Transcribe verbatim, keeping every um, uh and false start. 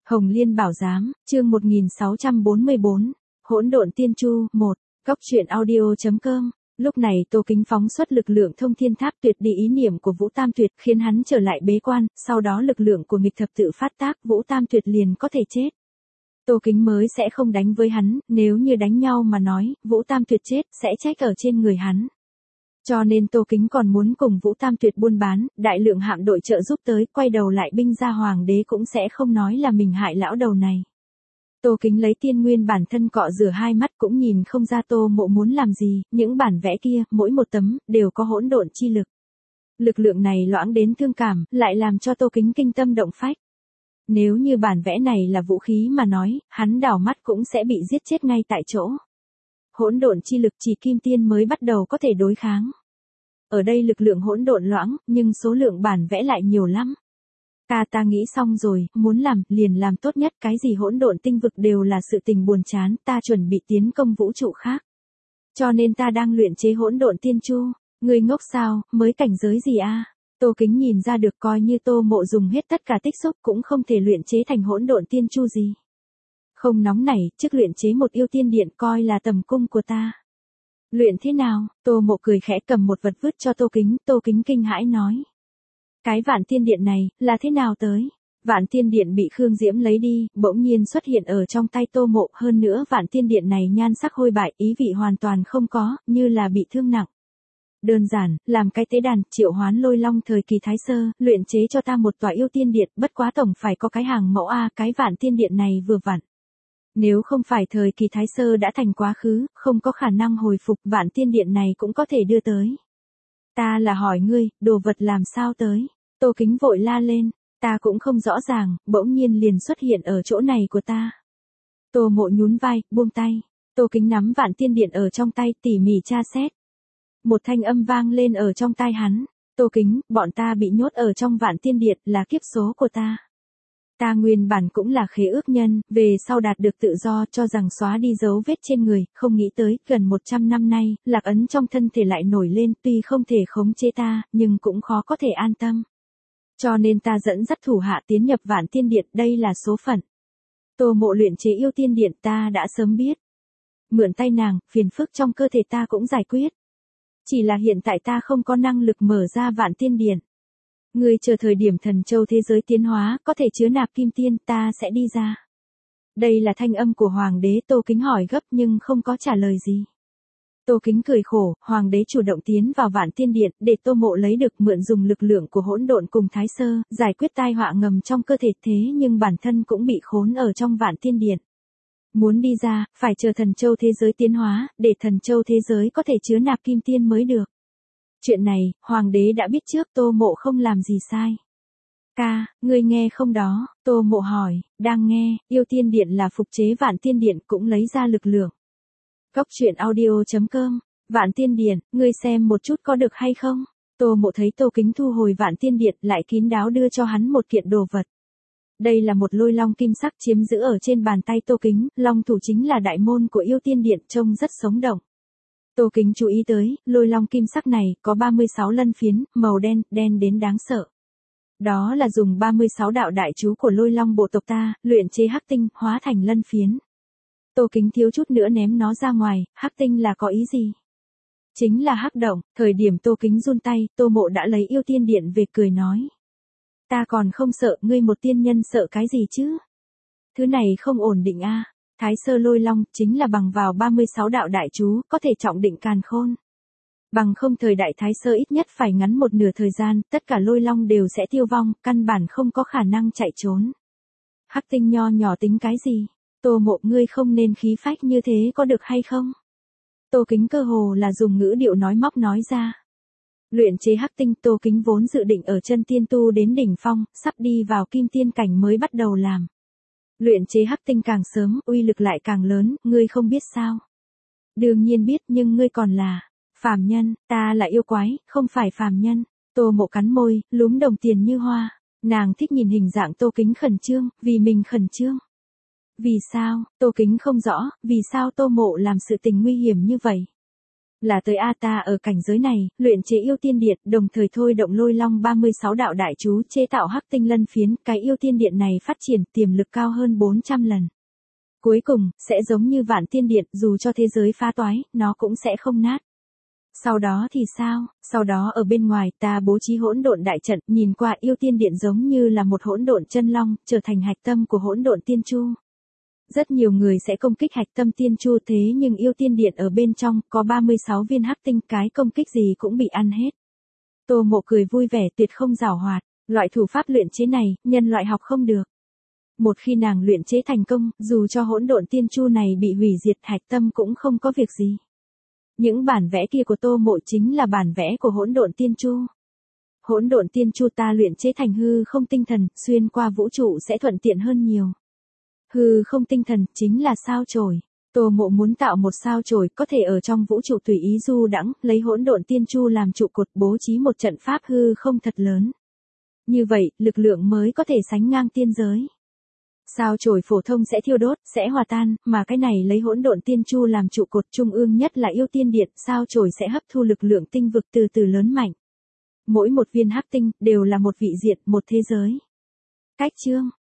Hồng Liên Bảo Giám, chương một nghìn sáu trăm bốn mươi bốn, Hỗn Độn Tiên Chu, một, Góc truyện audio chấm com. Lúc này Tô Kính phóng xuất lực lượng thông thiên tháp tuyệt đi ý niệm của Vũ Tam Tuyệt khiến hắn trở lại bế quan, sau đó lực lượng của nghịch thập tự phát tác, Vũ Tam Tuyệt liền có thể chết. Tô Kính mới sẽ không đánh với hắn, nếu như đánh nhau mà nói, Vũ Tam Tuyệt chết, sẽ trách ở trên người hắn. Cho nên Tô Kính còn muốn cùng Vũ Tam Tuyệt buôn bán, đại lượng hạm đội trợ giúp tới, quay đầu lại binh ra hoàng đế cũng sẽ không nói là mình hại lão đầu này. Tô Kính lấy tiên nguyên bản thân cọ rửa hai mắt cũng nhìn không ra Tô Mộ muốn làm gì, những bản vẽ kia, mỗi một tấm, đều có hỗn độn chi lực. Lực lượng này loãng đến thương cảm, lại làm cho Tô Kính kinh tâm động phách. Nếu như bản vẽ này là vũ khí mà nói, hắn đảo mắt cũng sẽ bị giết chết ngay tại chỗ. Hỗn độn chi lực chỉ kim tiên mới bắt đầu có thể đối kháng. Ở đây lực lượng hỗn độn loãng, nhưng số lượng bản vẽ lại nhiều lắm. Ta ta nghĩ xong rồi, muốn làm, liền làm tốt nhất, cái gì hỗn độn tinh vực đều là sự tình buồn chán, ta chuẩn bị tiến công vũ trụ khác. Cho nên ta đang luyện chế hỗn độn tiên chu, ngươi ngốc sao, mới cảnh giới gì a? Tô Kính nhìn ra được, coi như Tô Mộ dùng hết tất cả tích xúc cũng không thể luyện chế thành hỗn độn tiên chu gì. Không nóng nảy, trước luyện chế một yêu tiên điện coi là tầm cung của ta. Luyện thế nào? Tô Mộ cười khẽ cầm một vật vứt cho Tô Kính, Tô Kính kinh hãi nói. Cái vạn tiên điện này, là thế nào tới? Vạn tiên điện bị Khương Diễm lấy đi, bỗng nhiên xuất hiện ở trong tay Tô Mộ, hơn nữa vạn tiên điện này nhan sắc hôi bại, ý vị hoàn toàn không có, như là bị thương nặng. Đơn giản, làm cái tế đàn, triệu hoán lôi long thời kỳ Thái Sơ, luyện chế cho ta một tòa yêu tiên điện, bất quá tổng phải có cái hàng mẫu a, cái vạn tiên điện này vừa vặn. Nếu không phải thời kỳ Thái Sơ đã thành quá khứ, không có khả năng hồi phục, vạn tiên điện này cũng có thể đưa tới. Ta là hỏi ngươi, đồ vật làm sao tới? Tô Kính vội la lên, ta cũng không rõ ràng, bỗng nhiên liền xuất hiện ở chỗ này của ta. Tô Mộ nhún vai, buông tay. Tô Kính nắm vạn tiên điện ở trong tay, tỉ mỉ tra xét. Một thanh âm vang lên ở trong tai hắn. Tô Kính, bọn ta bị nhốt ở trong vạn tiên điện, là kiếp số của ta. Ta nguyên bản cũng là khế ước nhân, về sau đạt được tự do, cho rằng xóa đi dấu vết trên người, không nghĩ tới, gần một trăm năm nay, lạc ấn trong thân thể lại nổi lên, tuy không thể khống chế ta, nhưng cũng khó có thể an tâm. Cho nên ta dẫn dắt thủ hạ tiến nhập vạn tiên điện, đây là số phận. Tô Mộ luyện chế yêu tiên điện ta đã sớm biết. Mượn tay nàng, phiền phức trong cơ thể ta cũng giải quyết. Chỉ là hiện tại ta không có năng lực mở ra vạn tiên điện. Ngươi chờ thời điểm thần châu thế giới tiến hóa, có thể chứa nạp kim tiên, ta sẽ đi ra. Đây là thanh âm của Hoàng đế. Tô Kính hỏi gấp nhưng không có trả lời gì. Tô Kính cười khổ, Hoàng đế chủ động tiến vào vạn tiên điện, để Tô Mộ lấy được mượn dùng lực lượng của hỗn độn cùng Thái Sơ, giải quyết tai họa ngầm trong cơ thể, thế nhưng bản thân cũng bị khốn ở trong vạn tiên điện. Muốn đi ra, phải chờ thần châu thế giới tiến hóa, để thần châu thế giới có thể chứa nạp kim tiên mới được. Chuyện này, Hoàng đế đã biết trước, Tô Mộ không làm gì sai. Ca, ngươi nghe không đó? Tô Mộ hỏi, đang nghe, yêu tiên điện là phục chế vạn tiên điện cũng lấy ra lực lượng. Góc truyện audio chấm com, vạn tiên điện, ngươi xem một chút có được hay không? Tô Mộ thấy Tô Kính thu hồi vạn tiên điện, lại kín đáo đưa cho hắn một kiện đồ vật. Đây là một lôi long kim sắc chiếm giữ ở trên bàn tay Tô Kính, long thủ chính là đại môn của yêu tiên điện, trông rất sống động. Tô Kính chú ý tới, lôi long kim sắc này, có ba mươi sáu lân phiến, màu đen, đen đến đáng sợ. Đó là dùng ba mươi sáu đạo đại chú của lôi long bộ tộc ta, luyện chế hắc tinh, hóa thành lân phiến. Tô Kính thiếu chút nữa ném nó ra ngoài, hắc tinh là có ý gì? Chính là hắc động, thời điểm Tô Kính run tay, Tô Mộ đã lấy yêu tiên điện về cười nói. Ta còn không sợ, ngươi một tiên nhân sợ cái gì chứ? Thứ này không ổn định a. Thái Sơ lôi long, chính là bằng vào ba mươi sáu đạo đại chú, có thể trọng định càn khôn. Bằng không thời đại Thái Sơ ít nhất phải ngắn một nửa thời gian, tất cả lôi long đều sẽ tiêu vong, căn bản không có khả năng chạy trốn. Hắc tinh nho nhỏ tính cái gì? Tô Mộ, ngươi không nên khí phách như thế có được hay không? Tô Kính cơ hồ là dùng ngữ điệu nói móc nói ra. Luyện chế hắc tinh, Tô Kính vốn dự định ở chân tiên tu đến đỉnh phong, sắp đi vào kim tiên cảnh mới bắt đầu làm. Luyện chế hắc tinh càng sớm, uy lực lại càng lớn, ngươi không biết sao? Đương nhiên biết, nhưng ngươi còn là phàm nhân, ta là yêu quái, không phải phàm nhân. Tô Mộ cắn môi, lúm đồng tiền như hoa. Nàng thích nhìn hình dạng Tô Kính khẩn trương, vì mình khẩn trương. Vì sao? Tô Kính không rõ, vì sao Tô Mộ làm sự tình nguy hiểm như vậy? Là tới A ta ở cảnh giới này, luyện chế yêu tiên điện, đồng thời thôi động lôi long ba mươi sáu đạo đại chú chế tạo hắc tinh lân phiến, cái yêu tiên điện này phát triển tiềm lực cao hơn bốn trăm lần. Cuối cùng, sẽ giống như vạn tiên điện, dù cho thế giới phá toái, nó cũng sẽ không nát. Sau đó thì sao? Sau đó ở bên ngoài ta bố trí hỗn độn đại trận, nhìn qua yêu tiên điện giống như là một hỗn độn chân long, trở thành hạch tâm của hỗn độn tiên chu. Rất nhiều người sẽ công kích hạch tâm tiên chu, thế nhưng yêu tiên điện ở bên trong có ba mươi sáu viên hắc tinh, cái công kích gì cũng bị ăn hết. Tô Mộ cười vui vẻ, tuyệt không giảo hoạt, loại thủ pháp luyện chế này, nhân loại học không được. Một khi nàng luyện chế thành công, dù cho hỗn độn tiên chu này bị hủy diệt, hạch tâm cũng không có việc gì. Những bản vẽ kia của Tô Mộ chính là bản vẽ của hỗn độn tiên chu. Hỗn độn tiên chu ta luyện chế thành hư không tinh thần, xuyên qua vũ trụ sẽ thuận tiện hơn nhiều. Hư không tinh thần chính là sao chổi. Tô Mộ muốn tạo một sao chổi có thể ở trong vũ trụ tùy ý du đãng, lấy hỗn độn tiên chu làm trụ cột, bố trí một trận pháp hư không thật lớn. Như vậy, lực lượng mới có thể sánh ngang tiên giới. Sao chổi phổ thông sẽ thiêu đốt, sẽ hòa tan, mà cái này lấy hỗn độn tiên chu làm trụ cột, trung ương nhất là yêu tiên điện, sao chổi sẽ hấp thu lực lượng tinh vực từ từ lớn mạnh. Mỗi một viên hắc tinh đều là một vị diện, một thế giới. Cách chương